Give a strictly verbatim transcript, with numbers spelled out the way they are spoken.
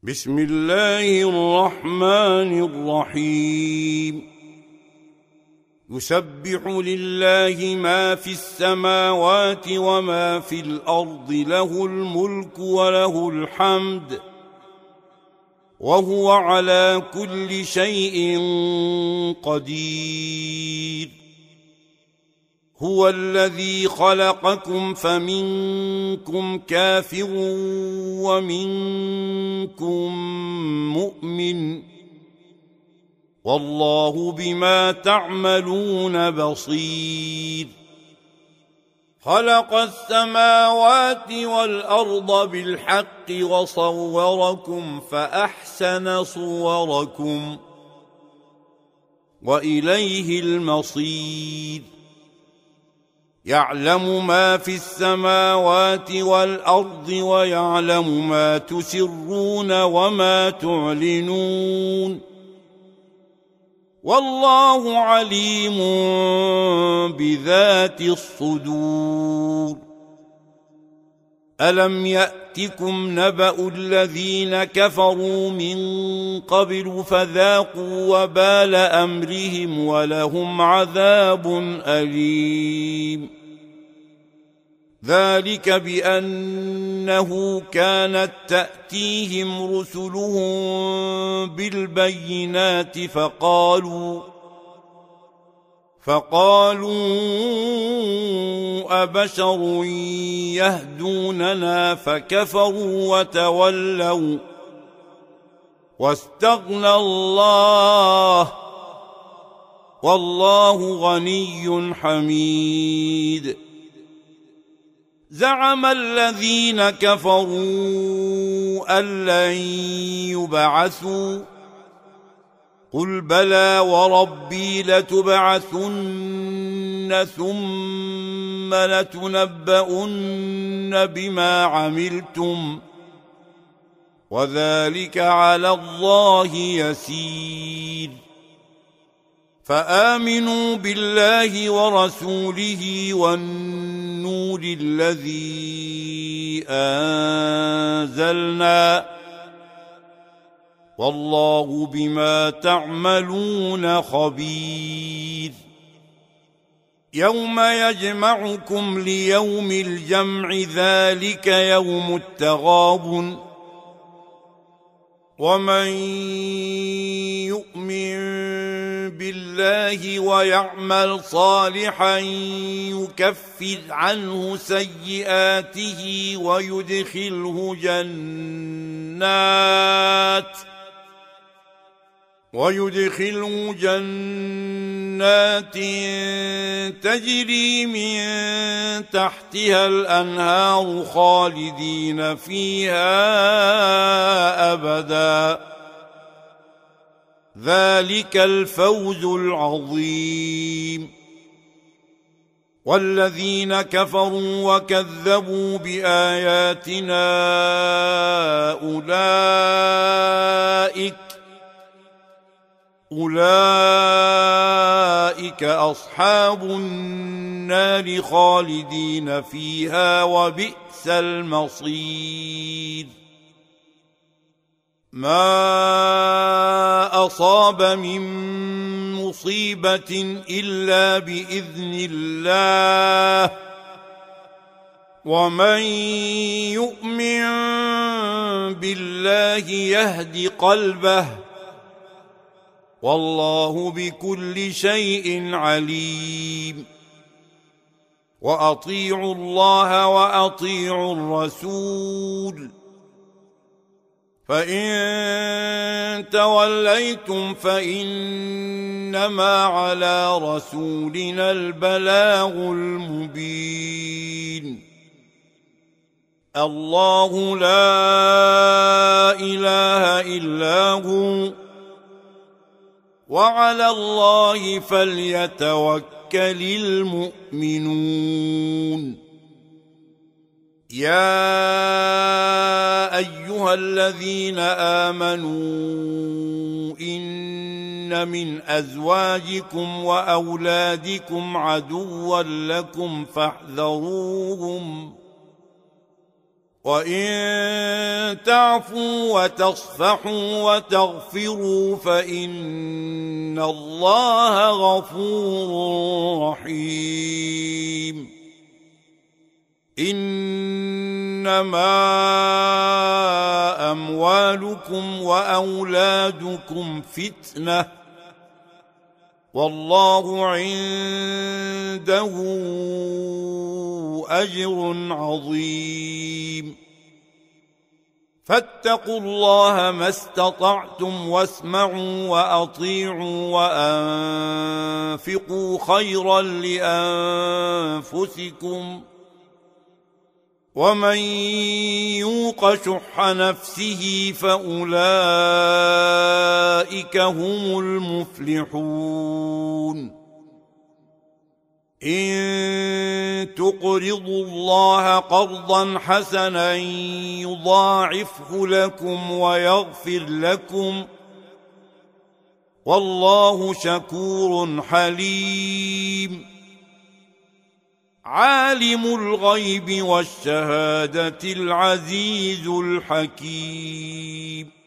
بسم الله الرحمن الرحيم يسبح لله ما في السماوات وما في الأرض له الملك وله الحمد وهو على كل شيء قدير هو الذي خلقكم فمنكم كافر ومنكم مؤمن والله بما تعملون بصير خلق السماوات والأرض بالحق وصوركم فأحسن صوركم وإليه المصير يعلم ما في السماوات والأرض ويعلم ما تسرون وما تعلنون والله عليم بذات الصدور ألم يأتكم نبأ الذين كفروا من قبل فذاقوا وبال أمرهم ولهم عذاب أليم ذلك بأنه كانت تأتيهم رسلهم بالبينات فقالوا فقالوا أبشر يهدوننا فكفروا وتولوا واستغنى الله والله غني حميد زعم الذين كفروا أن لن يبعثوا قل بلى وربي لتبعثن ثم لتنبؤن بما عملتم وذلك على الله يسير فآمنوا بالله ورسوله والنور الذي أنزلنا والله بما تعملون خبير يوم يجمعكم ليوم الجمع ذلك يوم التغابن ومن يؤمن بالله ويعمل صالحا يكفر عنه سيئاته ويدخله جنات ويدخله جنات تجري من تحتها الأنهار خالدين فيها أبدا ذلك الفوز العظيم والذين كفروا وكذبوا بآياتنا أولئك أولئك أصحاب النار خالدين فيها وبئس المصير ما أصاب من مصيبة إلا بإذن الله ومن يؤمن بالله يهد قلبه والله بكل شيء عليم وأطيعوا الله وأطيعوا الرسول فإن توليتم فإنما على رسولنا البلاغ المبين الله لا إله إلا هو وعلى الله فليتوكل المؤمنون يا أيها الذين آمنوا إن من أزواجكم وأولادكم عدوا لكم فاحذروهم وإن تعفوا وتصفحوا وتغفروا فإن الله غفور رحيم. إنما أموالكم وأولادكم فتنة والله عنده أجر عظيم. فاتقوا الله ما استطعتم واسمعوا وأطيعوا وأنفقوا خيرا لأنفسكم ومن يوق شح نفسه فأولئك هم المفلحون. إن تقرضوا الله قرضا حسنا يضاعفه لكم ويغفر لكم والله شكور حليم. عالم الغيب والشهادة العزيز الحكيم.